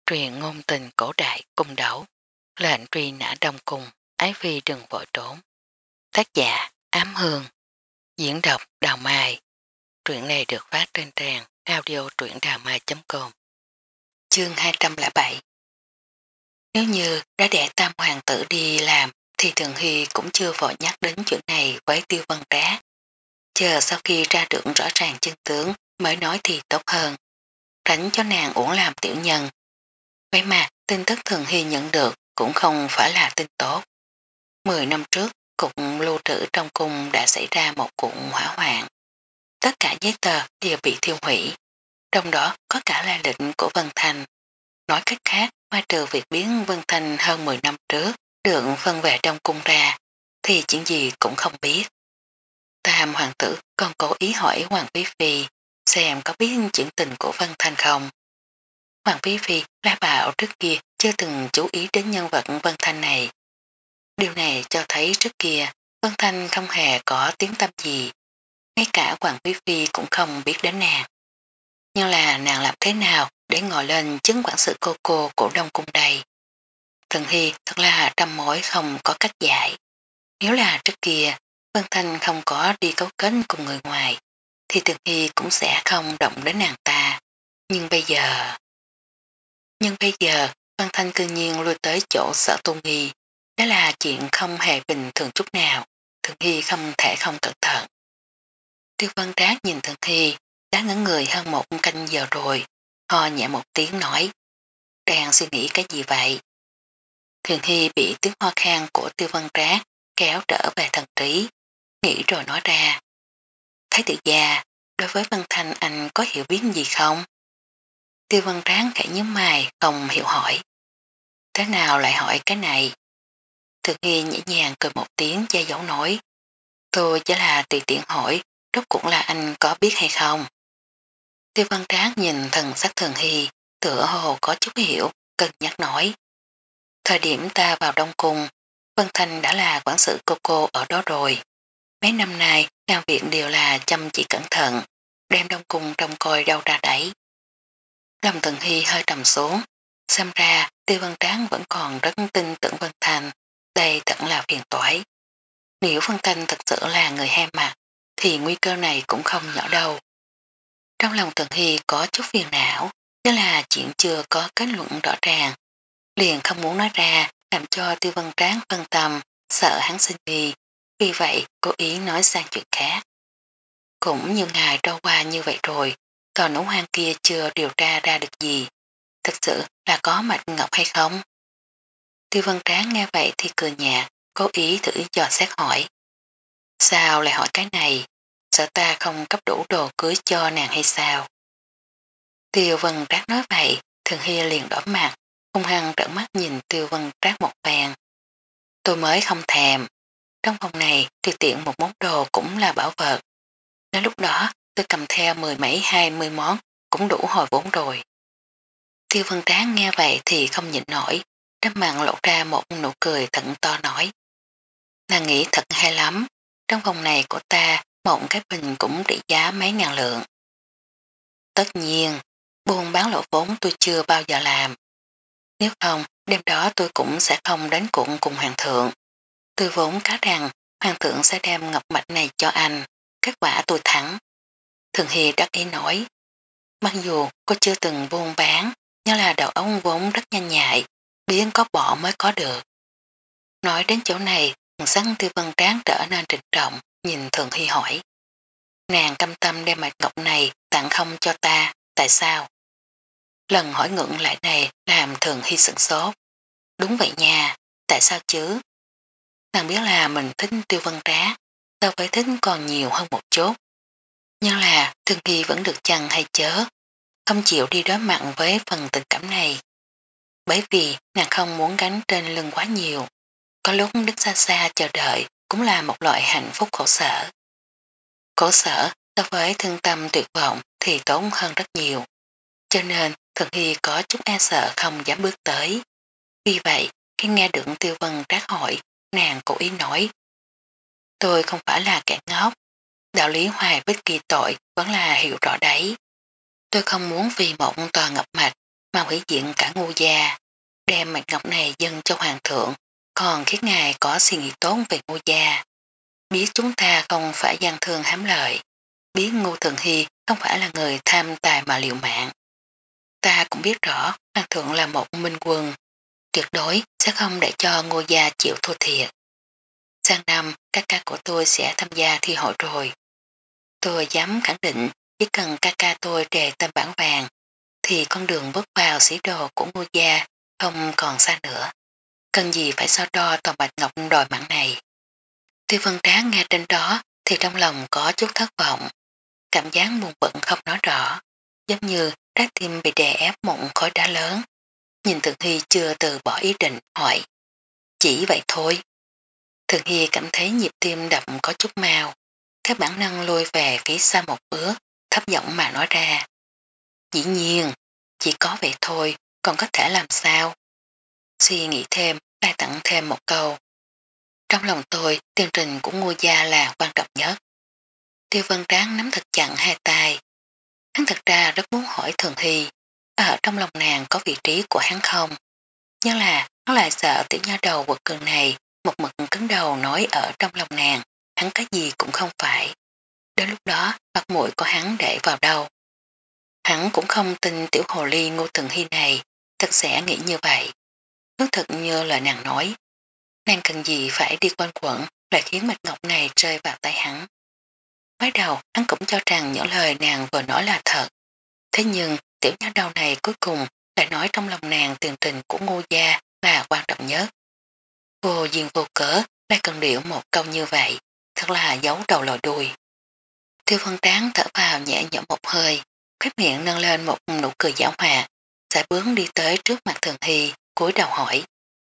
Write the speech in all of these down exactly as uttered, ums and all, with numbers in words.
Truyền ngôn tình cổ đại cung đấu, lệnh truy nã đông cung, ái phi đừng vội trốn. Tác giả Ám Hương, diễn đọc Đào Mai. Truyện này được phát trên trang audio truyệnđàmai chấm com. Chương hai trăm lẻ bảy. Nếu như đã để tam hoàng tử đi làm thì Thường Hy cũng chưa vội nhắc đến chuyện này với Tiêu Vân Trác. Chờ sau khi ra được rõ ràng chân tướng mới nói thì tốt hơn, tránh cho nàng uổng làm tiểu nhân. Vậy mà tin tức Thường Hy nhận được cũng không phải là tin tốt. Mười năm trước, cục lưu trữ trong cung đã xảy ra một cuộc hỏa hoạn. Tất cả giấy tờ đều bị thiêu hủy, trong đó có cả lai lịch của Vân Thành. Nói cách khác, ngoài trừ việc biến Vân Thành hơn mười năm trước được phân về trong cung ra, thì chuyện gì cũng không biết. Tam hoàng tử còn cố ý hỏi Hoàng Quý Phi xem có biết chuyện tình của Vân Thành không. Hoàng Quý Phi la bảo trước kia chưa từng chú ý đến nhân vật Vân Thanh này. Điều này cho thấy trước kia Vân Thanh không hề có tiếng tâm gì, ngay cả Hoàng Quý Phi cũng không biết đến nàng. Nhưng là nàng làm thế nào để ngồi lên chứng quản sự cô cô của Đông Cung đây? Thường Hy thật là trăm mối không có cách giải. Nếu là trước kia Vân Thanh không có đi cấu kết cùng người ngoài thì Thường Hy cũng sẽ không động đến nàng ta. Nhưng bây giờ... Nhưng bây giờ Vân Thanh cư nhiên lui tới chỗ Sở Tu Nghi. Đó là chuyện không hề bình thường chút nào. Thường Hy không thể không cẩn thận. Tiêu Vân Trác nhìn Thường Hy đã ngẩn người hơn một canh giờ rồi. Ho nhẹ một tiếng nói. Đang suy nghĩ cái gì vậy? Thường Hy bị tiếng ho khan của Tiêu Vân Trác kéo trở về thần trí. Nghĩ rồi nói ra. Thái tử già, đối với Vân Thanh anh có hiểu biết gì không? Tiêu Vân Trác khẽ nhíu mày không hiểu hỏi. Thế nào lại hỏi cái này? Thường Hy nhẹ nhàng cười một tiếng che giấu nói. Tôi chỉ là tùy tiện hỏi, rốt cũng là anh có biết hay không? Tiêu Văn Trác nhìn thần sắc Thường Hy, tựa hồ có chút hiểu, cân nhắc nói. Thời điểm ta vào Đông Cung, Vân Thanh đã là quản sự cô cô ở đó rồi. Mấy năm nay, làm việc đều là chăm chỉ cẩn thận, đem Đông Cung trông coi đâu ra đấy. Lòng Thường Hy hơi trầm xuống, xem ra Tiêu Văn Trác vẫn còn rất tin tưởng Vân Thanh, đây thật là phiền toái. Nếu Vân Thanh thật sự là người hai mặt, thì nguy cơ này cũng không nhỏ đâu. Trong lòng Thường Hy có chút phiền não, chứ là chuyện chưa có kết luận rõ ràng. Liền không muốn nói ra, làm cho Tiêu Vân Trác phân tâm, sợ hắn sinh nghi. Vì vậy, cố ý nói sang chuyện khác. Cũng như ngày trôi qua như vậy rồi, còn nấu hoang kia chưa điều tra ra được gì. Thật sự là có mạch ngọc hay không? Tiêu Vân Trác nghe vậy thì cười nhạt, cố ý thử dò xét hỏi. Sao lại hỏi cái này? Sợ ta không cấp đủ đồ cưới cho nàng hay sao? Tiêu Vân Trác nói vậy, Thường Hy liền đỏ mặt, hung hăng trợn mắt nhìn Tiêu Vân Trác một phen. Tôi mới không thèm. Trong phòng này tùy tiện một món đồ cũng là bảo vật. Đến lúc đó tôi cầm theo mười mấy hai mươi món cũng đủ hồi vốn rồi. Tiêu Vân Trác nghe vậy thì không nhịn nổi, đắp mặt lộ ra một nụ cười thận to nói. Nàng nghĩ thật hay lắm, trong phòng này của ta một cái bình cũng trị giá mấy ngàn lượng. Tất nhiên, buôn bán lỗ vốn tôi chưa bao giờ làm. Nếu không, đêm đó tôi cũng sẽ không đến cuộn cùng hoàng thượng. Tôi vốn cá rằng hoàng thượng sẽ đem ngọc mạch này cho anh, kết quả tôi thắng. Thường Hy đắc ý nói, mặc dù cô chưa từng buôn bán, nhưng là đầu óc vốn rất nhanh nhạy, biến có bỏ mới có được. Nói đến chỗ này, sắc Tiêu Vân Trác trở nên trịnh trọng, nhìn Thường Hy hỏi. Nàng cam tâm đem mạch ngọc này tặng không cho ta, tại sao? Lần hỏi ngưỡng lại này làm Thường Hy sửng sốt. Đúng vậy nha, tại sao chứ? Nàng biết là mình thích Tiêu Vân Trác, so với thích còn nhiều hơn một chút. Nhưng là Thường Hy vẫn được chăng hay chớ, không chịu đi đối mặt với phần tình cảm này. Bởi vì nàng không muốn gánh trên lưng quá nhiều, có lúc đứng xa xa chờ đợi cũng là một loại hạnh phúc khổ sở. Khổ sở so với thương tâm tuyệt vọng thì tốn hơn rất nhiều, cho nên Thường Hy có chút e sợ không dám bước tới. Vì vậy, khi nghe được Tiêu Vân Trác hỏi, nàng cố ý nói. Tôi không phải là kẻ ngốc, đạo lý hoài bích kỳ tội vẫn là hiểu rõ đấy. Tôi không muốn vì một tòa ngập mạch mà hủy diện cả Ngô gia, đem mạch ngọc này dâng cho hoàng thượng, còn khiến ngài có suy nghĩ tốt về Ngô gia. Biết chúng ta không phải gian thương hám lợi, biết Ngô Thường Hy không phải là người tham tài mà liệu mạng. Ta cũng biết rõ hoàng thượng là một minh quân, tuyệt đối sẽ không để cho Ngô gia chịu thua thiệt. Sang năm các ca của tôi sẽ tham gia thi hội rồi. Tôi dám khẳng định chỉ cần ca ca tôi đề tên bản vàng thì con đường bước vào sĩ đồ của Ngô gia không còn xa nữa. Cần gì phải so đo toàn bạch ngọc đòi mạng này. Tiêu Vân Tráng nghe trên đó thì trong lòng có chút thất vọng. Cảm giác buồn bận không nói rõ, giống như trái tim bị đè ép một khối đá lớn. Nhìn Thường Hy chưa từ bỏ ý định hỏi. Chỉ vậy thôi. Thường Hy cảm thấy nhịp tim đập có chút mau. Các bản năng lùi về phía xa một bước, thấp giọng mà nói ra. Dĩ nhiên, chỉ có vậy thôi, còn có thể làm sao? Suy nghĩ thêm, lại tặng thêm một câu. Trong lòng tôi, tiến trình của Ngô gia là quan trọng nhất. Tiêu Vân Tráng nắm thật chặt hai tay. Hắn thật ra rất muốn hỏi Thường Hy, ở trong lòng nàng có vị trí của hắn không? Nhưng là, hắn lại sợ tiểu nha đầu quật cường này, một mực cứng đầu nói ở trong lòng nàng, hắn cái gì cũng không phải. Đến lúc đó, mặt mũi của hắn để vào đâu? Hắn cũng không tin tiểu hồ ly Ngô Thường Hy này thật sẽ nghĩ như vậy. Nói thật như lời nàng nói, nàng cần gì phải đi quanh quẩn lại khiến mạch ngọc này rơi vào tay hắn. Mới đầu hắn cũng cho rằng những lời nàng vừa nói là thật. Thế nhưng tiểu nha đầu này cuối cùng lại nói trong lòng nàng tiền trình của Ngô gia là quan trọng nhất. Vô duyên vô cớ lại cần điệu một câu như vậy, thật là giấu đầu lòi đuôi. Tiêu Vân Tráng thở vào nhẹ nhõm một hơi, khóe miệng nâng lên một nụ cười giảo hoạt, sẽ bướng đi tới trước mặt Thường Hy, cúi đầu hỏi.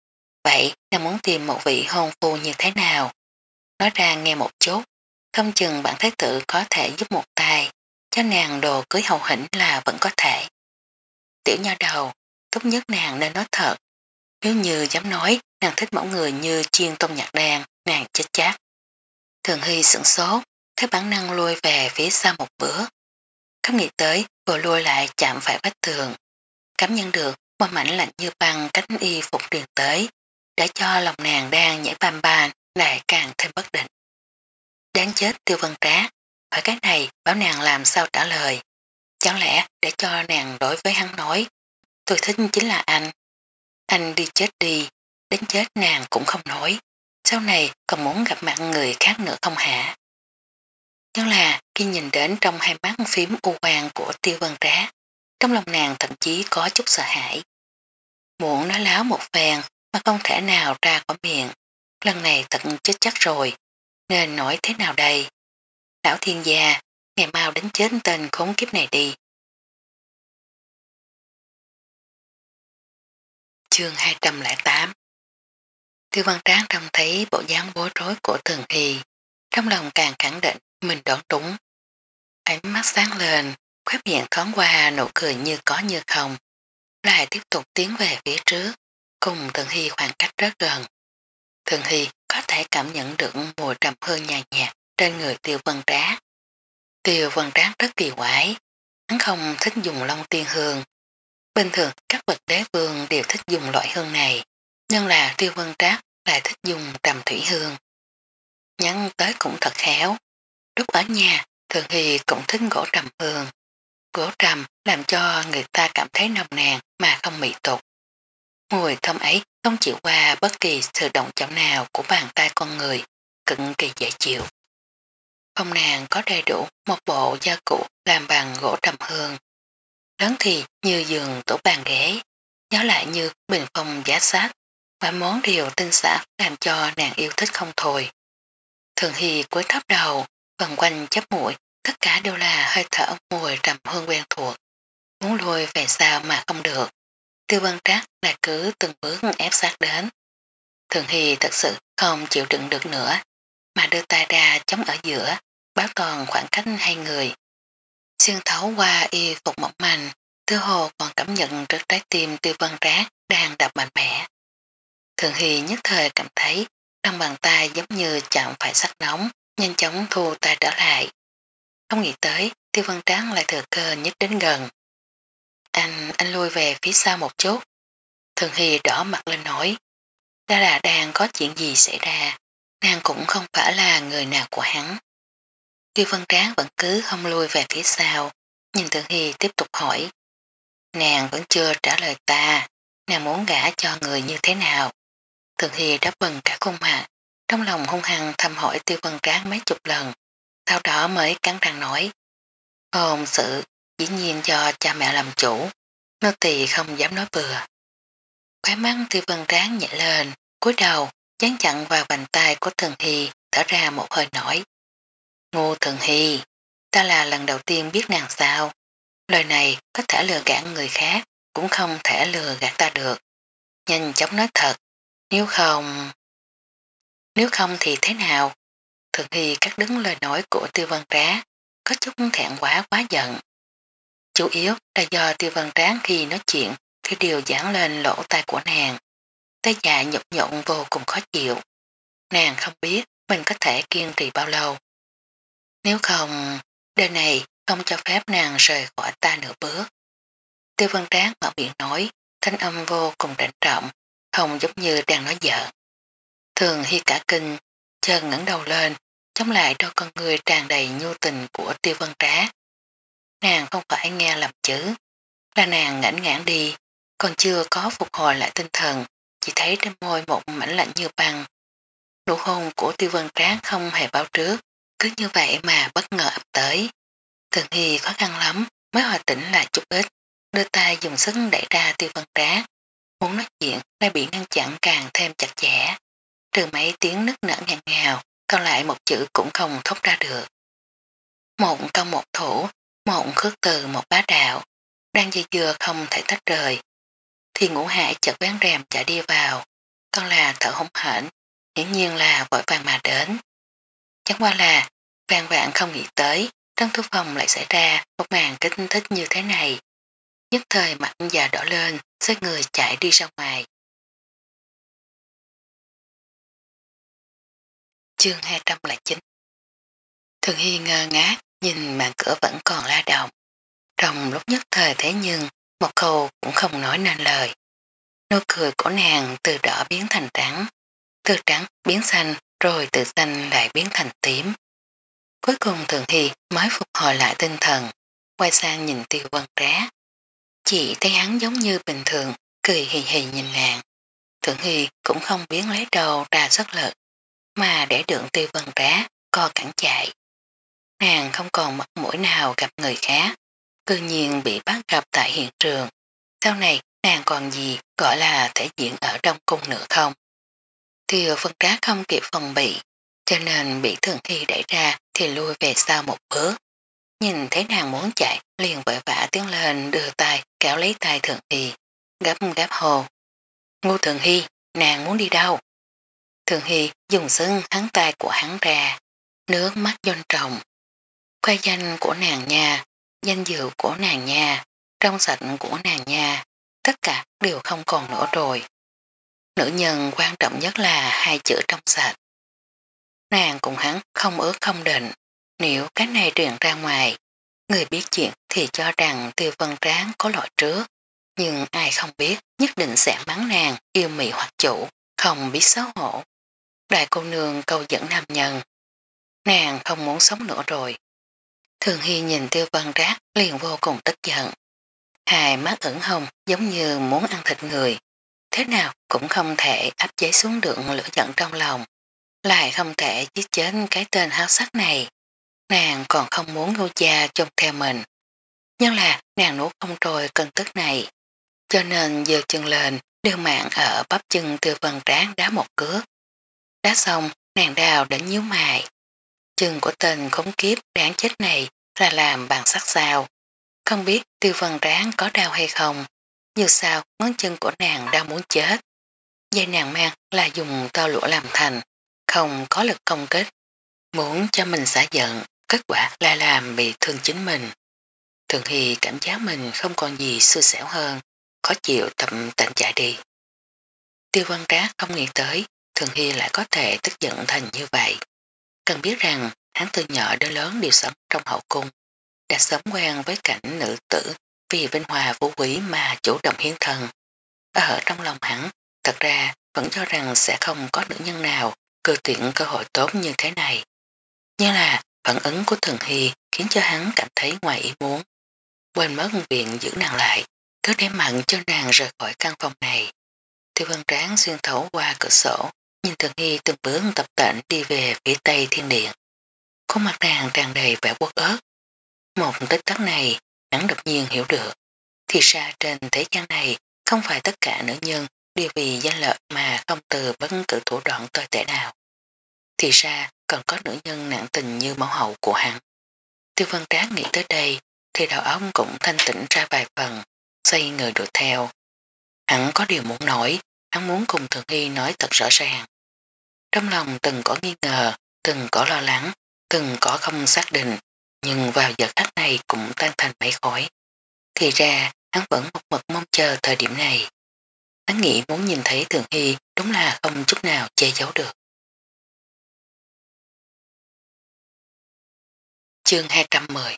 Vậy nàng muốn tìm một vị hôn phu như thế nào? Nói ra nghe một chút, không chừng bản thái tử có thể giúp một tay, cho nàng đồ cưới hậu hĩnh là vẫn có thể. Tiểu nha đầu, tốt nhất nàng nên nói thật. Nếu như dám nói nàng thích mẫu người như chiên tôm nhạc đàn, nàng chết chắc. Thường Hy sửng sốt, theo bản năng lui về phía sau một bữa. Không nghĩ tới vừa lui lại chạm phải vách tường. Cảm nhận được một mảnh lạnh như băng cánh y phục truyền tới, để cho lòng nàng đang nhảy bam bàn lại càng thêm bất định. Đáng chết Tiêu Vân Trá, hỏi cái này bảo nàng làm sao trả lời. Chẳng lẽ để cho nàng đối với hắn nói, tôi thích chính là anh. Anh đi chết đi, đến chết nàng cũng không nói. Sau này còn muốn gặp mặt người khác nữa không hả? Nhưng là khi nhìn đến trong hai mắt phím u hoàng của Tiêu Vân Trá, trong lòng nàng thậm chí có chút sợ hãi. Muốn nói láo một phen mà không thể nào ra khỏi miệng. Lần này thật chết chắc rồi, nên nói thế nào đây? Lão thiên gia, ngày mau đến chết tên khốn kiếp này đi. Chương hai trăm lẻ tám. Tiêu Văn Tráng trông thấy bộ dáng bối rối của Thường Hy, trong lòng càng khẳng định mình đoán trúng. Ánh mắt sáng lên, khóe miệng thoáng qua nụ cười như có như không, lại tiếp tục tiến về phía trước, cùng Thường Hy khoảng cách rất gần. Thường Hy có thể cảm nhận được mùi trầm hương nhàn nhạt trên người Tiêu Vân Tráng. Tiêu Vân Tráng rất kỳ quái, hắn không thích dùng long tiên hương. Bình thường các bậc đế vương đều thích dùng loại hương này, nhưng là Tiêu Vân Trác lại thích dùng trầm thủy hương. Nhắn tới cũng thật khéo. Lúc ở nhà, Thường Hy cũng thích gỗ trầm hương. Gỗ trầm làm cho người ta cảm thấy nồng nàn mà không mị tục. Mùi thơm ấy không chịu qua bất kỳ sự động chạm nào của bàn tay con người, cực kỳ dễ chịu. Phòng nàng có đầy đủ một bộ gia cụ làm bằng gỗ trầm hương. Lớn thì như giường tủ bàn ghế, nhớ lại như bình phong giá sách, và món điều tinh xảo làm cho nàng yêu thích không thôi. Thường Hy cúi thấp đầu, vần quanh chấp mũi, tất cả đều là hơi thở mùi trầm hương quen thuộc. Muốn lùi về sao mà không được. Tiêu Văn Trác lại cứ từng bước ép sát đến. Thường Hy thật sự không chịu đựng được nữa, mà đưa tay ra chống ở giữa, báo toàn khoảng cách hai người. Xuyên thấu qua y phục mỏng manh, Tư hồ còn cảm nhận rất trái tim Tiêu Văn Trác đang đập mạnh mẽ. Thường Hy nhất thời cảm thấy trong bàn tay giống như chạm phải sắt nóng, nhanh chóng thu tay trở lại. Không nghĩ tới Tiêu Văn Trác lại thừa cơ nhích đến gần. Anh, anh lui về phía sau một chút. Thường Hy đỏ mặt lên nói. Đó là đang có chuyện gì xảy ra, nàng cũng không phải là người nào của hắn. Tiêu Văn Tráng vẫn cứ không lui về phía sau, nhìn Thường Hy tiếp tục hỏi. Nàng vẫn chưa trả lời ta, nàng muốn gả cho người như thế nào? Thường Hy đáp bừng cả khuôn mặt, trong lòng hung hăng thăm hỏi Tiêu Văn Tráng mấy chục lần, sau đó mới cắn răng nói. Hôn sự, dĩ nhiên do cha mẹ làm chủ, nô tỳ không dám nói bừa. Khóe mắt Tiêu Văn Tráng nhẹ lên, cúi đầu, dán chặn vào vành tay của Thường Hy, thở ra một hơi nổi. Ngô Thường Hy, ta là lần đầu tiên biết nàng sao. Lời này có thể lừa gạt người khác, cũng không thể lừa gạt ta được. Nhanh chóng nói thật, nếu không... Nếu không thì thế nào? Thường Hy cắt đứng lời nói của Tiêu Văn Tráng, có chút thẹn quá quá giận. Chủ yếu là do Tiêu Văn Tráng khi nói chuyện thì điều giảng lên lỗ tai của nàng. Tay dạ nhục nhộn vô cùng khó chịu. Nàng không biết mình có thể kiên trì bao lâu. Nếu không, đời này không cho phép nàng rời khỏi ta nửa bước. Tiêu Văn Tráng mở miệng nói, thanh âm vô cùng trịnh trọng, không giống như đang nói giỡn. Thường Hy cả kinh, chân ngẩng đầu lên, chống lại đôi con người tràn đầy nhu tình của Tiêu Văn Tráng. Nàng không phải nghe lầm chữ, là nàng ngãnh ngãn đi, còn chưa có phục hồi lại tinh thần, chỉ thấy trên môi một mảnh lạnh như băng. Nụ hôn của Tiêu Văn Tráng không hề báo trước, cứ như vậy mà bất ngờ ập tới. Thường Hy khó khăn lắm mới hòa tỉnh lại chút ít, đưa tay dùng sức đẩy ra Tiêu Văn Tráng, muốn nói chuyện lại bị ngăn chặn càng thêm chặt chẽ. Trừ mấy tiếng nức nở ngàn ngào, còn lại một chữ cũng không thốt ra được. Một công một thủ, một khước từ một bá đạo, đang dây dưa không thể tách rời. Thì Ngũ Hải chợt ván rèm chạy đi vào, còn là thở hổn hển, hiển nhiên là vội vàng mà đến. Chẳng qua là, vàng vạn không nghĩ tới, trong thư phòng lại xảy ra một màn kích thích như thế này. Nhất thời mặt già đỏ lên, xoay người chạy đi ra ngoài. Chương hai trăm lẻ chín. Thường Hy ngơ ngác, nhìn màn cửa vẫn còn la động. Trong lúc nhất thời thế nhưng, một câu cũng không nói nên lời. Nụ cười của nàng từ đỏ biến thành trắng, từ trắng biến xanh, rồi từ xanh lại biến thành tím. Cuối cùng Thường Hy mới phục hồi lại tinh thần, quay sang nhìn Tiêu Văn Tráng. Chị thấy hắn giống như bình thường, cười hì hì nhìn nàng. Thường Hy cũng không biến lấy đầu ra sức lực, mà để đựng Tiêu Văn Tráng co cẳng chạy. Nàng không còn mặt mũi nào gặp người khác, cư nhiên bị bắt gặp tại hiện trường. Sau này nàng còn gì gọi là thể diện ở trong cung nữa không? Tiêu Văn Tráng không kịp phòng bị, cho nên bị Thường Hy đẩy ra thì lui về sau một bước. Nhìn thấy nàng muốn chạy, liền vội vã tiến lên đưa tay kéo lấy tay Thường Hy, gấp gáp hồ. Ngô Thường Hy, nàng muốn đi đâu? Thường Hy dùng sưng hắn tay của hắn ra, nước mắt doanh trọng. Khoai danh của nàng nha, danh dự của nàng nha, trong sạch của nàng nha, tất cả đều không còn nữa rồi. Nữ nhân quan trọng nhất là hai chữ trong sạch. Nàng cùng hắn không ước không định, nếu cái này truyền ra ngoài, người biết chuyện thì cho rằng Tiêu Văn Tráng có lỗi trước, nhưng ai không biết nhất định sẽ mắng nàng yêu mị hoặc chủ, không biết xấu hổ. Đại cô nương câu dẫn nam nhân, nàng không muốn sống nữa rồi. Thường Hy nhìn Tiêu Văn Trác liền vô cùng tức giận. Hai mắt ửng hồng giống như muốn ăn thịt người, thế nào cũng không thể áp chế xuống được lửa giận trong lòng, lại không thể giết chết cái tên háo sắc này. Nàng còn không muốn ngô cha chôn theo mình. Nhưng là nàng nuốt không trôi cơn tức này, cho nên giơ chân lên, đưa mạng ở bắp chân Tiêu Văn Tráng đá một cước. Đá xong, nàng đào đến nhíu mày. Chân của tên khốn kiếp đáng chết này là làm bằng sắt sao. Không biết Tiêu Văn Tráng có đau hay không, như sao ngón chân của nàng đang muốn chết. Dây nàng mang là dùng tơ lụa làm thành, không có lực công kích. Muốn cho mình xả giận, kết quả là làm bị thương chính mình. Thường Hy cảm giác mình không còn gì xui xẻo hơn, khó chịu tầm tệnh chạy đi. Tiêu Văn Trác không nghĩ tới, Thường Hy lại có thể tức giận thành như vậy. Cần biết rằng hắn từ nhỏ đến lớn đều sống trong hậu cung, đã sớm quen với cảnh nữ tử vì vinh hòa vũ quý mà chủ động hiến thần. Ở trong lòng hắn, thật ra vẫn cho rằng sẽ không có nữ nhân nào cư tuyển cơ hội tốt như thế này. Như là phản ứng của Thường Hy khiến cho hắn cảm thấy ngoài ý muốn. Quên mất viện giữ nàng lại, cứ để mặn cho nàng rời khỏi căn phòng này. Tiêu Văn Tráng xuyên thấu qua cửa sổ, nhìn Thường Hy từng bước tập tễnh đi về phía tây thiên điện. Khuôn mặt nàng tràn đầy vẻ uất ớt. Một tích tắc này, hắn đột nhiên hiểu được. Thì ra trên thế gian này, không phải tất cả nữ nhân đều vì danh lợi mà không từ bất cứ thủ đoạn tồi tệ nào. Thì ra còn có nữ nhân nặng tình như mẫu hậu của hắn. Tiêu Văn Tráng nghĩ tới đây, thì đầu óc cũng thanh tĩnh ra vài phần, xoay người đuổi theo. Hắn có điều muốn nói, hắn muốn cùng Thường Hy nói thật rõ ràng. Trong lòng từng có nghi ngờ, từng có lo lắng, từng có không xác định, nhưng vào giờ khắc này cũng tan thành mấy khói. Thì ra, hắn vẫn một mực mong chờ thời điểm này. Hắn nghĩ muốn nhìn thấy Thường Hy đúng là không chút nào che giấu được. Chương hai trăm mười.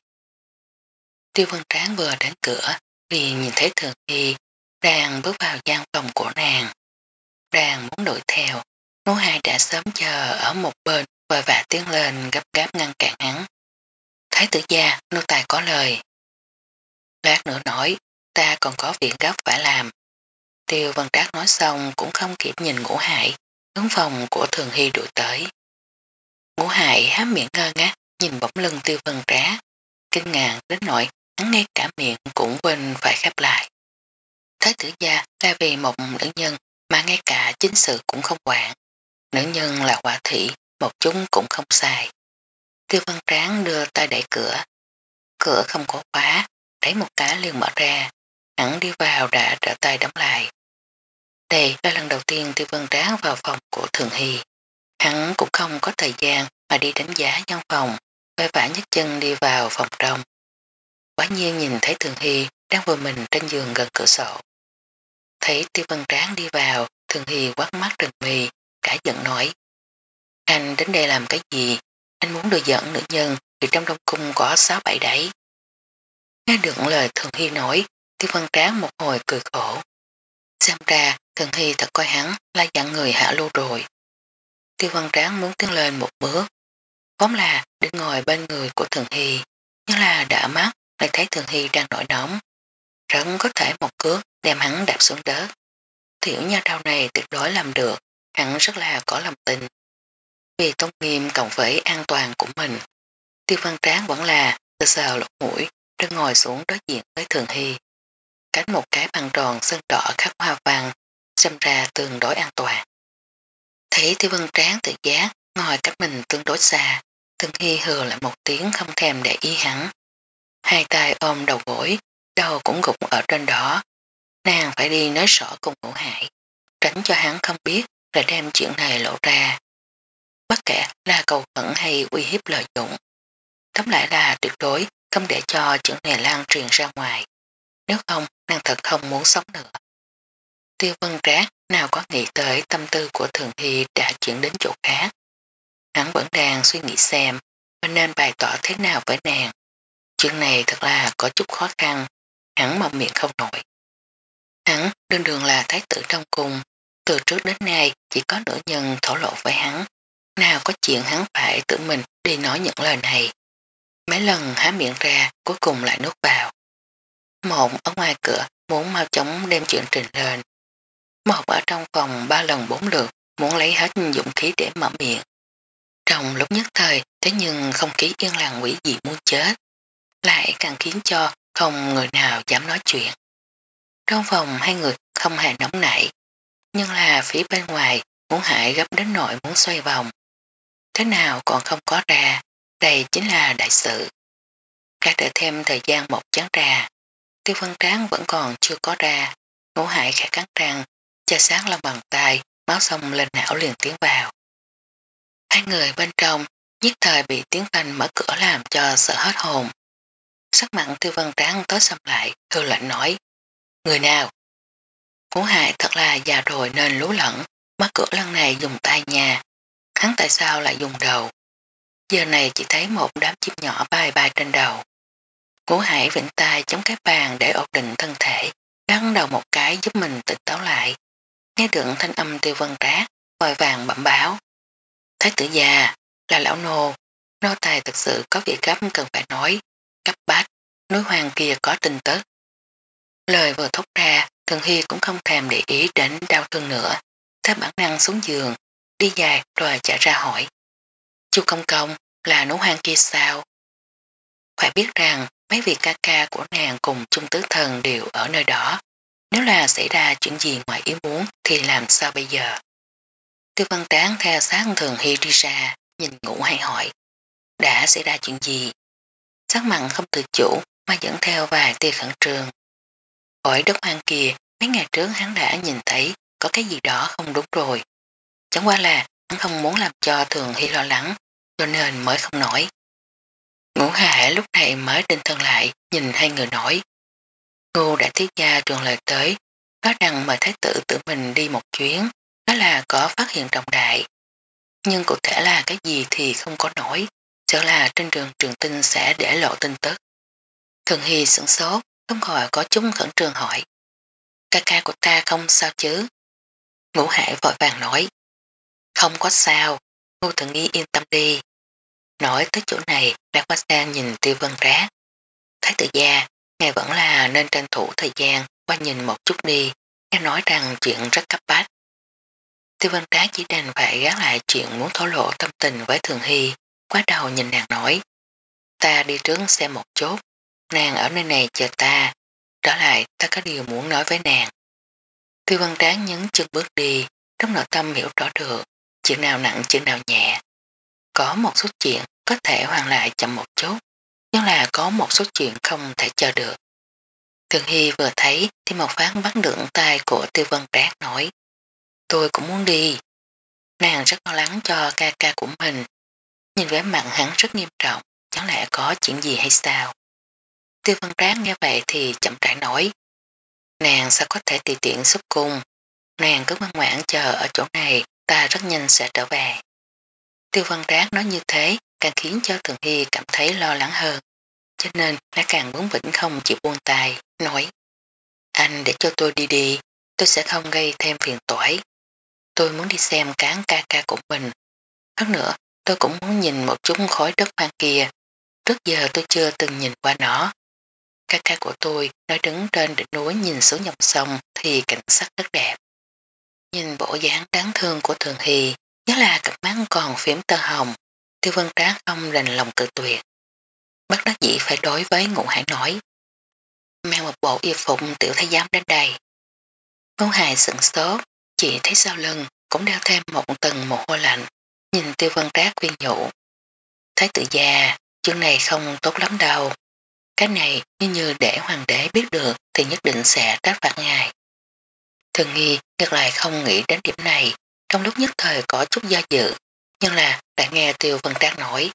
Tiêu Văn Tráng vừa đến cửa, liền nhìn thấy Thường Hy đang bước vào gian phòng của nàng. Đang muốn đuổi theo, Ngô Hai đã sớm chờ ở một bên vội vã tiến lên gấp gáp ngăn cản hắn. Thái tử gia, nô tài có lời. Lát nữa nói, ta còn có việc gấp phải làm. Tiêu Văn Trác nói xong cũng không kịp nhìn Ngũ Hải, hướng phòng của Thường Hy đuổi tới. Ngũ Hải há miệng ngơ ngác nhìn bỗng lưng Tiêu Văn Trác, kinh ngạc đến nỗi hắn ngay cả miệng cũng quên phải khép lại. Thái tử gia là vì một nữ nhân mà ngay cả chính sự cũng không quản. Nữ nhân là quả thị, một chút cũng không sai. Tiêu Văn Tráng đưa tay đẩy cửa. Cửa không có khóa, đẩy một cái liền mở ra. Hắn đi vào đã trở tay đóng lại. Đây là lần đầu tiên Tiêu Văn Tráng vào phòng của Thường Hy. Hắn cũng không có thời gian mà đi đánh giá văn phòng, vai vã nhấc chân đi vào phòng trong. Quả nhiên nhìn thấy Thường Hy đang vừa mình trên giường gần cửa sổ. Thấy Tiêu Văn Tráng đi vào, Thường Hy quát mắt trừng mì, cả giận nói. Anh đến đây làm cái gì? Anh muốn đưa dẫn nữ nhân vì trong đông cung có sáu bảy đấy. Nghe được lời Thường Hy nói, Tiêu Văn Tráng một hồi cười khổ. Xem ra Thường Hy thật coi hắn là dạng người hạ lưu rồi. Tiêu Văn Tráng muốn tiến lên một bước. Vốn là đứng ngồi bên người của Thường Hy, nhưng là đã mắt lại thấy Thường Hy đang nổi nóng. Rất có thể một cước đem hắn đạp xuống đất. Tiểu nha đầu này tuyệt đối làm được, hắn rất là có lòng tin. Vì tôn nghiêm cộng với an toàn của mình, Tiêu Văn Tráng vẫn là sờ sờ lỗ mũi, đứng ngồi xuống đối diện với Thường Hy. Cánh một cái băng tròn sơn đỏ khắc hoa văn, xem ra tương đối an toàn. Thấy Tiêu Văn Tráng tự giác ngồi cách mình tương đối xa, Thường Hy hừ lại một tiếng không thèm để ý hắn. Hai tay ôm đầu gối, đầu cũng gục ở trên đó. Nàng phải đi nói rõ cùng Ngũ Hải, tránh cho hắn không biết là đem chuyện này lộ ra. Bất kể là cầu khẩn hay uy hiếp lợi dụng. Tóm lại là tuyệt đối không để cho chuyện này lan truyền ra ngoài. Nếu không, nàng thật không muốn sống nữa. Tiêu Vân Trác nào có nghĩ tới tâm tư của Thường Hy đã chuyển đến chỗ khác. Hắn vẫn đang suy nghĩ xem mình nên bày tỏ thế nào với nàng. Chuyện này thật là có chút khó khăn, hắn mong miệng không nổi. Hắn đương đường là thái tử trong cung, từ trước đến nay chỉ có nữ nhân thổ lộ với hắn. Nào có chuyện hắn phải tự mình đi nói những lời này. Mấy lần há miệng ra cuối cùng lại nuốt vào. Một ở ngoài cửa muốn mau chóng đem chuyện trình lên. Một ở trong phòng ba lần bốn lượt muốn lấy hết dũng khí để mở miệng. Trong lúc nhất thời thế nhưng không khí yên lặng quỷ dị muốn chết. Lại càng khiến cho không người nào dám nói chuyện. Trong phòng hai người không hề nóng nảy. Nhưng là phía bên ngoài muốn hại gấp đến nỗi muốn xoay vòng. Thế nào còn không có ra. Đây chính là đại sự. Các đợi thêm thời gian một chán trà. Tiêu Văn Tráng vẫn còn chưa có ra. Ngũ Hải khẽ cắn răng, cha sáng lòng bàn tay, máu sông lên não liền tiến vào. Hai người bên trong nhất thời bị tiếng thanh mở cửa làm cho sợ hết hồn. Sắc mặn Tiêu Văn Tráng tối xâm lại, hư lạnh nói. Người nào? Ngũ Hải thật là già rồi nên lú lẫn, mở cửa lần này dùng tay nhà. Hắn tại sao lại dùng đầu? Giờ này chỉ thấy một đám chim nhỏ bay bay trên đầu. Ngũ Hải vịnh tay chống cái bàn để ổn định thân thể, đắn đầu một cái giúp mình tỉnh táo lại. Nghe được thanh âm Tiêu Vân Trác, vội vàng bẩm báo. Thái tử già, là lão nô, nô tài thực sự có việc gấp cần phải nói, cấp bách, núi hoàng kia có tin tức. Lời vừa thốt ra, Thường Hy cũng không thèm để ý đến đau thương nữa, theo bản năng xuống giường, đi dài rồi chạy ra hỏi. Chu Công Công, là núi hoàng kia sao? Phải biết rằng mấy vị ca ca của nàng cùng chung tứ thần đều ở nơi đó. Nếu là xảy ra chuyện gì ngoài ý muốn thì làm sao bây giờ? Tiêu Văn Tráng theo sát Thường Hy đi ra, nhìn Ngũ Hải hỏi. Đã xảy ra chuyện gì? Sắc mặn không tự chủ mà dẫn theo vài tia khẩn trương. Hỏi đất hoang kia, mấy ngày trước hắn đã nhìn thấy có cái gì đó không đúng rồi. Chẳng qua là hắn không muốn làm cho Thường Hy lo lắng, cho nên mới không nói. Ngũ Hải lúc này mới định thần lại, nhìn hai người nói. Ngô đã tiết gia truyền lời tới, nói rằng mời thái tử tự mình đi một chuyến, đó là có phát hiện trọng đại. Nhưng cụ thể là cái gì thì không có nổi, sợ là trên trường trường tinh sẽ để lộ tin tức. Thường Hy sửng sốt, không khỏi có chúng khẩn trương hỏi. Ca ca của ta không sao chứ? Ngũ Hải vội vàng nói. Không có sao, Ngô Thường Nghi yên tâm đi. Nói tới chỗ này, đã qua sang nhìn Tiêu Vân Trác. Thái tử gia, ngài vẫn là nên tranh thủ thời gian qua nhìn một chút đi, nghe nói rằng chuyện rất cấp bách. Tiêu Vân Trác chỉ đành phải gác lại chuyện muốn thổ lộ tâm tình với Thường Hy, quá đầu nhìn nàng nói. Ta đi trước xem một chút, nàng ở nơi này chờ ta, trở lại ta có điều muốn nói với nàng. Tiêu Vân Trác nhấn chân bước đi, trong nội tâm hiểu rõ được, chuyện nào nặng chuyện nào nhẹ. Có một số chuyện có thể hoàn lại chậm một chút, nhưng là có một số chuyện không thể chờ được. Thường Hy vừa thấy thì một phát bắt được tay của Tiêu Vân Trác nói. Tôi cũng muốn đi. Nàng rất lo lắng cho ca ca của mình. Nhìn vẻ mặt hắn rất nghiêm trọng, chẳng lẽ có chuyện gì hay sao? Tiêu Vân Trác nghe vậy thì chậm rãi nói. Nàng sao có thể tùy tiện xuất cung. Nàng cứ ngoan ngoãn chờ ở chỗ này, ta rất nhanh sẽ trở về. Tiêu Vân Trác nói như thế càng khiến cho Thường Hy cảm thấy lo lắng hơn. Cho nên nó càng bướng bỉnh không chịu buông tay, nói. Anh để cho tôi đi đi, tôi sẽ không gây thêm phiền toái. Tôi muốn đi xem cán ca ca của mình. Hơn nữa, tôi cũng muốn nhìn một chút khối đất hoang kia. Trước giờ tôi chưa từng nhìn qua nó. Ca ca của tôi nói đứng trên đỉnh núi nhìn xuống dòng sông thì cảnh sắc rất đẹp. Nhìn bộ dáng đáng thương của Thường Hy, nhớ là cặp mắt còn phím tơ hồng, Tiêu Vân Trác không đành lòng cự tuyệt. Bất đắc dĩ phải đối với Ngũ Hải nói. Mang một bộ y phục tiểu thái giám đến đây. Ngũ Hải sửng sốt, chỉ thấy sau lưng cũng đeo thêm một tầng mồ hôi lạnh, nhìn Tiêu Vân Trác khuyên nhủ. Thái tử già, chuyện này không tốt lắm đâu. Cái này như như để hoàng đế biết được thì nhất định sẽ trách phạt ngài. Thường nghi ngược lại không nghĩ đến điểm này, trong lúc nhất thời có chút do dự, nhưng là đã nghe Tiêu Vân Trác nói.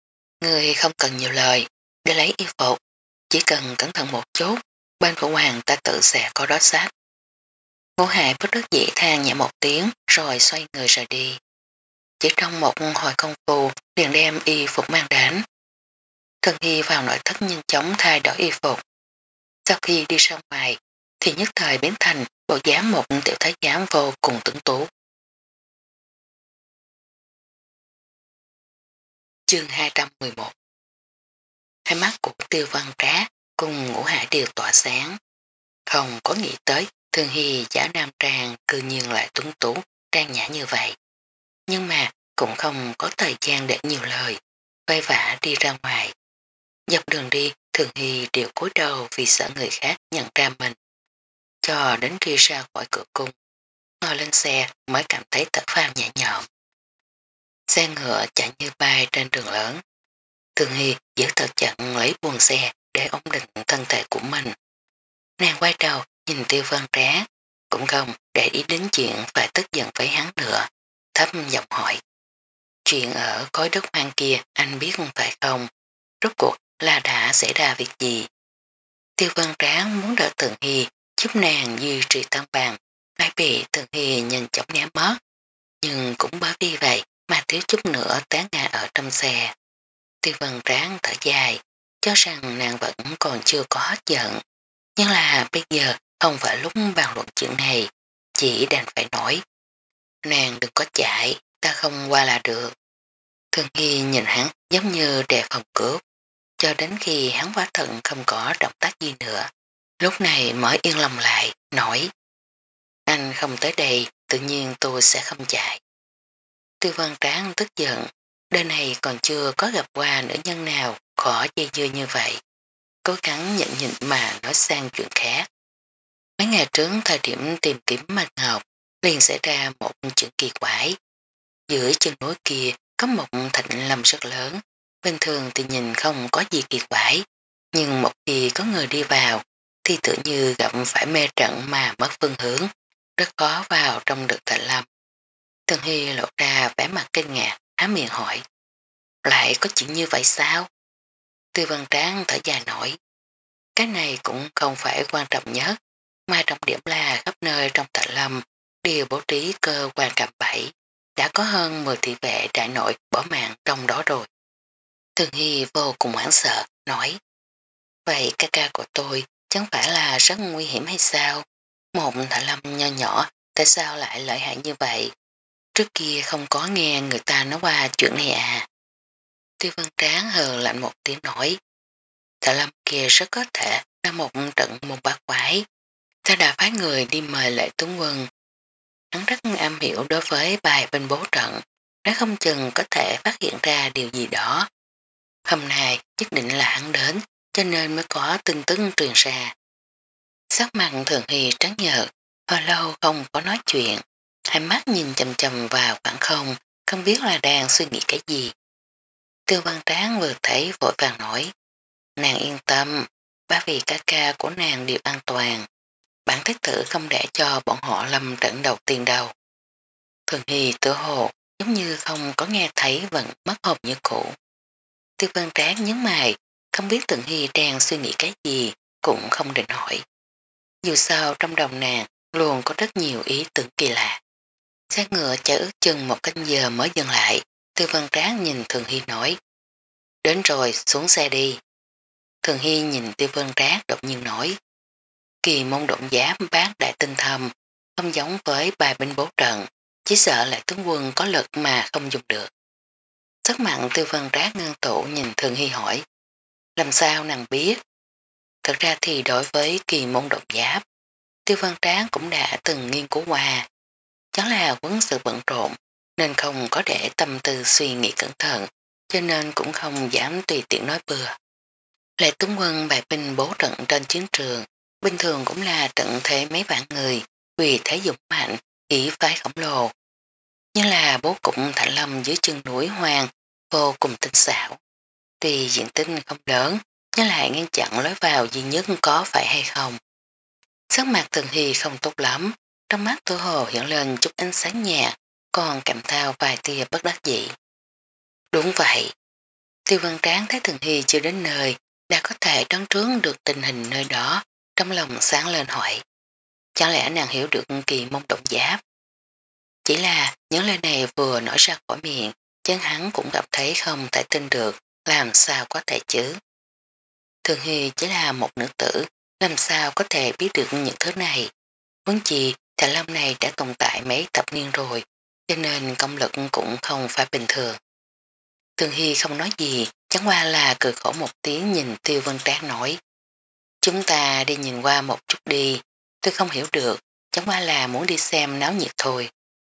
Người không cần nhiều lời, để lấy y phục, chỉ cần cẩn thận một chút, bên của hoàng ta tự sẽ có đó sách. Ngũ Hải bất đắc dĩ than nhẹ một tiếng rồi xoay người rời đi. Chỉ trong một hồi công phu liền đem y phục mang đến. Thường Hy vào nội thất nhanh chóng thay đổi y phục. Sau khi đi ra ngoài thì nhất thời biến thành bộ dáng một tiểu thái giám vô cùng tuấn tú. Chương hai trăm mười một. Hai mắt của Tiêu Văn Trác cùng Ngũ Hải đều tỏa sáng. Không có nghĩ tới Thường Hy giả nam trang cư nhiên lại tuấn tú, trang nhã như vậy. Nhưng mà cũng không có thời gian để nhiều lời, vây vã đi ra ngoài. Dọc đường đi, Thường Hy đều cúi đầu vì sợ người khác nhận ra mình. Cho đến khi ra khỏi cửa cung, ngồi lên xe mới cảm thấy thở phào nhẹ nhõm. Xe ngựa chạy như bay trên đường lớn. Thường Hy giữ thật chặn lấy buồng xe để ổn định thân thể của mình. Nàng quay đầu nhìn Tiêu Văn Trác, cũng không để ý đến chuyện phải tức giận với hắn nữa, thấp giọng hỏi. Chuyện ở khối đất hoang kia anh biết phải không? Rốt cuộc là đã xảy ra việc gì? Tiêu Văn Trác muốn đỡ Thường Hy giúp nàng duy trì thăng bằng, lại bị Thường Hy nhanh chóng ném mất. Nhưng cũng bởi vì vậy mà thiếu chút nữa tán ngã ở trong xe. Tiêu Văn Trác thở dài, cho rằng nàng vẫn còn chưa có hết giận. Nhưng là bây giờ không phải lúc bàn luận chuyện này, chỉ đành phải nói. Nàng đừng có chạy, ta không qua là được. Thường Hy nhìn hắn giống như đề phòng cướp, cho đến khi hắn quá thận không có động tác gì nữa. Lúc này mới yên lòng lại, nói. Anh không tới đây, tự nhiên tôi sẽ không chạy. Tiêu Văn Tráng tức giận, đời này còn chưa có gặp qua nữ nhân nào khó dây dưa như vậy. Cố gắng nhịn nhịn mà nói sang chuyện khác. Mấy ngày trước thời điểm tìm kiếm Mạch Ngọc, liền xảy ra một chuyện kỳ quái. Giữa chân núi kia có một thịnh lâm rất lớn, bình thường thì nhìn không có gì kỳ quái, nhưng một khi có người đi vào thì tự như gặp phải mê trận mà mất phương hướng, rất khó vào trong được thịnh lâm. Thường Hy lộ ra vẻ mặt kinh ngạc, há miệng hỏi. Lại có chuyện như vậy sao? Tư Văn Tráng thở dài nổi. Cái này cũng không phải quan trọng nhất, mà trọng điểm là khắp nơi trong thịnh lâm đều bố trí cơ quan cạm bẫy. Đã có hơn mười thị vệ đại nội bỏ mạng trong đó rồi. Thường Hy vô cùng hoảng sợ, nói. Vậy ca ca của tôi chẳng phải là rất nguy hiểm hay sao? Một thịnh lâm nho nhỏ, tại sao lại lợi hại như vậy? Trước kia không có nghe người ta nói qua chuyện này à. Tiêu Văn Tráng hờ lạnh một tiếng nói. Thịnh lâm kia rất có thể là một trận môn bát quái. Ta đã phái người đi mời lệ tướng quân. Hắn rất am hiểu đối với bài bên bố trận, nó không chừng có thể phát hiện ra điều gì đó. Hôm nay nhất định là hắn đến, cho nên mới có tin tức truyền ra. Sắc mặt Thường Hy trắng nhợt, hồi lâu không có nói chuyện, hai mắt nhìn chầm chầm vào khoảng không, không biết là đang suy nghĩ cái gì. Tiêu Văn Tráng vừa thấy vội vàng nói, nàng yên tâm, ba vì ca ca của nàng đều an toàn. Bản thích tử không để cho bọn họ lâm trận đầu tiên đâu. Thường Hy tự hồ giống như không có nghe thấy vẫn mất hồn như cũ. Tiêu Văn Tráng nhớ mày, không biết Thường Hy đang suy nghĩ cái gì, cũng không định hỏi. Dù sao trong đầu nàng luôn có rất nhiều ý tưởng kỳ lạ. Xe ngựa chạy ước chừng một canh giờ mới dừng lại. Tiêu Văn Tráng nhìn Thường Hy nói. Đến rồi, xuống xe đi. Thường Hy nhìn Tiêu Văn Tráng đột nhiên nói. Kỳ môn động giáp bác đại tinh thầm, không giống với bài binh bố trận, chỉ sợ lại tướng quân có lực mà không dùng được. Sắc mặn Tiêu Văn Tráng ngân tụ nhìn Thường Hy hỏi. Làm sao nàng biết? Thật ra thì đối với kỳ môn động giáp, Tiêu Văn Tráng cũng đã từng nghiên cứu qua. Chẳng là quân sự bận rộn, nên không có để tâm tư suy nghĩ cẩn thận, cho nên cũng không dám tùy tiện nói bừa. Lệ tướng quân bài binh bố trận trên chiến trường, bình thường cũng là trận thế mấy vạn người, vì thế dụng mạnh, ý phái khổng lồ. Như là bố cục Thạnh Lâm dưới chân núi hoang, vô cùng tinh xảo. Tuy diện tích không lớn, nhưng lại ngăn chặn lối vào duy nhất có phải hay không. Sắc mặt Thường Hy không tốt lắm, trong mắt Tô Hồ hiện lên chút ánh sáng nhạt, còn kèm theo vài tia bất đắc dĩ. Đúng vậy. Tiêu Văn Tráng thấy Thường Hy chưa đến nơi, đã có thể đoán trướng được tình hình nơi đó, trong lòng sáng lên hỏi. Chẳng lẽ nàng hiểu được kỳ môn động giáp? Chỉ là những lời này vừa nói ra khỏi miệng, chân hắn cũng cảm thấy không thể tin được, làm sao có thể chứ. Thường Hy chỉ là một nữ tử, làm sao có thể biết được những thứ này. Huống chi, Thạch Lâm này đã tồn tại mấy thập niên rồi, cho nên công lực cũng không phải bình thường. Thường Hy không nói gì, chẳng qua là cười khổ một tiếng nhìn Tiêu Vân Trác nói. Chúng ta đi nhìn qua một chút đi, tôi không hiểu được, chẳng qua là muốn đi xem náo nhiệt thôi.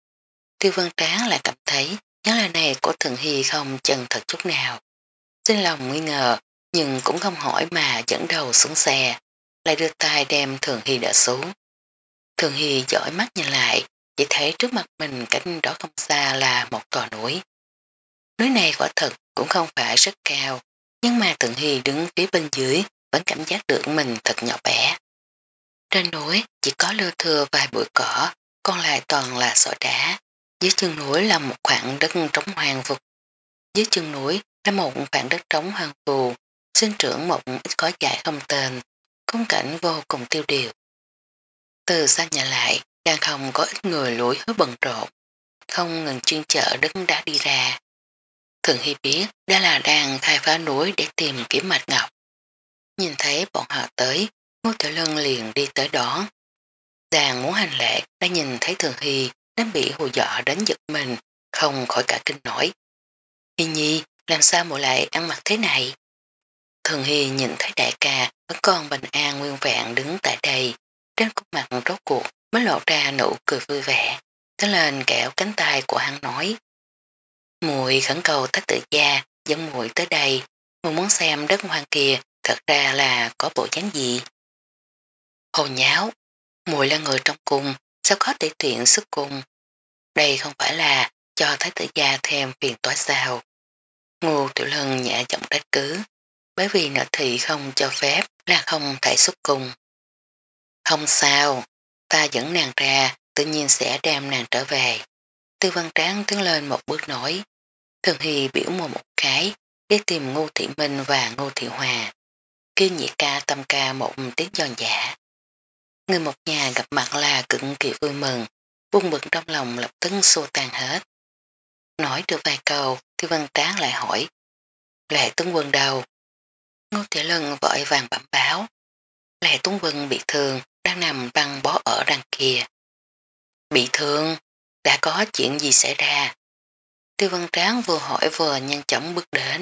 Tiêu Vân Tráng lại cảm thấy những lời này của Thường Hy không chân thật chút nào. Xin lòng nghi ngờ, nhưng cũng không hỏi mà dẫn đầu xuống xe, lại đưa tay đem Thường Hy đỡ xuống. Thường Hy dõi mắt nhìn lại, chỉ thấy trước mặt mình cạnh đó không xa là một tòa núi. Núi này quả thật cũng không phải rất cao, nhưng mà Thường Hy đứng phía bên dưới vẫn cảm giác được mình thật nhỏ bé. Trên núi chỉ có lưa thưa vài bụi cỏ, còn lại toàn là sỏi đá. Dưới chân núi là một khoảng đất trống hoang vực. Dưới chân núi là một khoảng đất trống hoang phù, sinh trưởng một ít cỏ dại không tên, khung cảnh vô cùng tiêu điều. Từ xa nhà lại, đang không có ít người lũi hứa bận rộn, không ngừng chuyên chở đất đá đi ra. Thường Hy biết đó là đang khai phá núi để tìm kiếm mạch ngọc. Nhìn thấy bọn họ tới, Ngô Tiểu Lân liền đi tới đó. Đang muốn hành lễ, đã nhìn thấy Thường Hy đến bị hù dọa đến giật mình, không khỏi cả kinh nổi. Hy nhi, làm sao muội lại ăn mặc thế này? Thường Hy nhìn thấy đại ca vẫn còn bình an nguyên vẹn đứng tại đây, trên khuôn mặt rốt cuộc mới lộ ra nụ cười vui vẻ, tới lên kẹo cánh tay của hắn nói. Muội khẩn cầu Thái tử gia dẫn muội tới đây, muội muốn xem đất hoang kia thật ra là có bộ dáng gì. Hồ nháo, muội là người trong cung, sao có thể tiện xuất cung? Đây không phải là cho Thái tử gia thêm phiền toái sao? Ngô Tiểu Lân nhẹ giọng trách cứ, bởi vì nội thị không cho phép là không thể xuất cung. Không sao, ta dẫn nàng ra, tự nhiên sẽ đem nàng trở về. Tư Văn Tráng tiến lên một bước nói, Thường Hy biểu môi một cái, đi tìm Ngô Thị Minh và Ngô Thị Hòa. Kia nhị ca tâm ca một tiếng giòn giả. Người một nhà gặp mặt là cực kỳ vui mừng, buông bực trong lòng lập tức xô tan hết. Nói được vài câu, Tư Văn Tráng lại hỏi, Lệ Tuấn Quân đâu? Ngô Thị Lân vội vàng bẩm báo. Lệ Tuấn Quân bị thương, đang nằm băng bó ở đằng kia. Bị thương? Đã có chuyện gì xảy ra? Tiêu Văn Tráng vừa hỏi vừa nhanh chóng bước đến.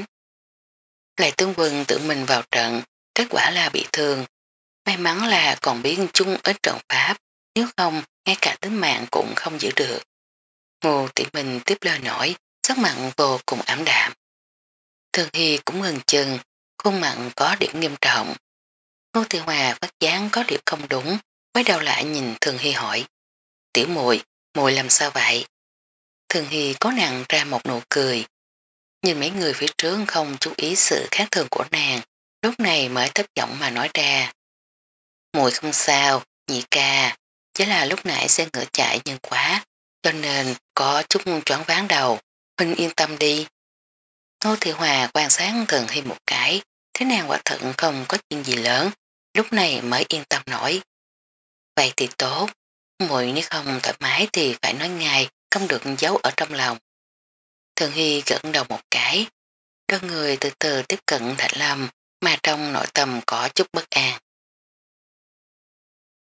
Lệ Tuấn Quân tự mình vào trận, kết quả là bị thương. May mắn là còn biến chung ở trận Pháp, nếu không, ngay cả tính mạng cũng không giữ được. Ngô Tỷ Minh tiếp lời nổi, sắc mặn vô cùng ảm đạm. Thường Hy cũng ngừng chừng, khuôn mặn có điểm nghiêm trọng. Ngô Thị Hòa phát gián có điểm không đúng, quay đầu lại nhìn Thường Hy hỏi. Tiểu muội, muội làm sao vậy? Thường Hy có nặng ra một nụ cười. Nhìn mấy người phía trước không chú ý sự khác thường của nàng, lúc này mới thấp giọng mà nói ra. Muội không sao, nhị ca, chỉ là lúc nãy xe ngựa chạy nhanh quá, cho nên có chút choáng váng đầu, huynh yên tâm đi. Ngô Thị Hòa quan sát Thường Hy một cái, thế nàng quả thận không có chuyện gì lớn, lúc này mới yên tâm nổi. Vậy thì tốt, muội nếu không thoải mái thì phải nói ngay, không được giấu ở trong lòng. Thường Hy gật đầu một cái, đôi người từ từ tiếp cận Thạch Lâm mà trong nội tâm có chút bất an.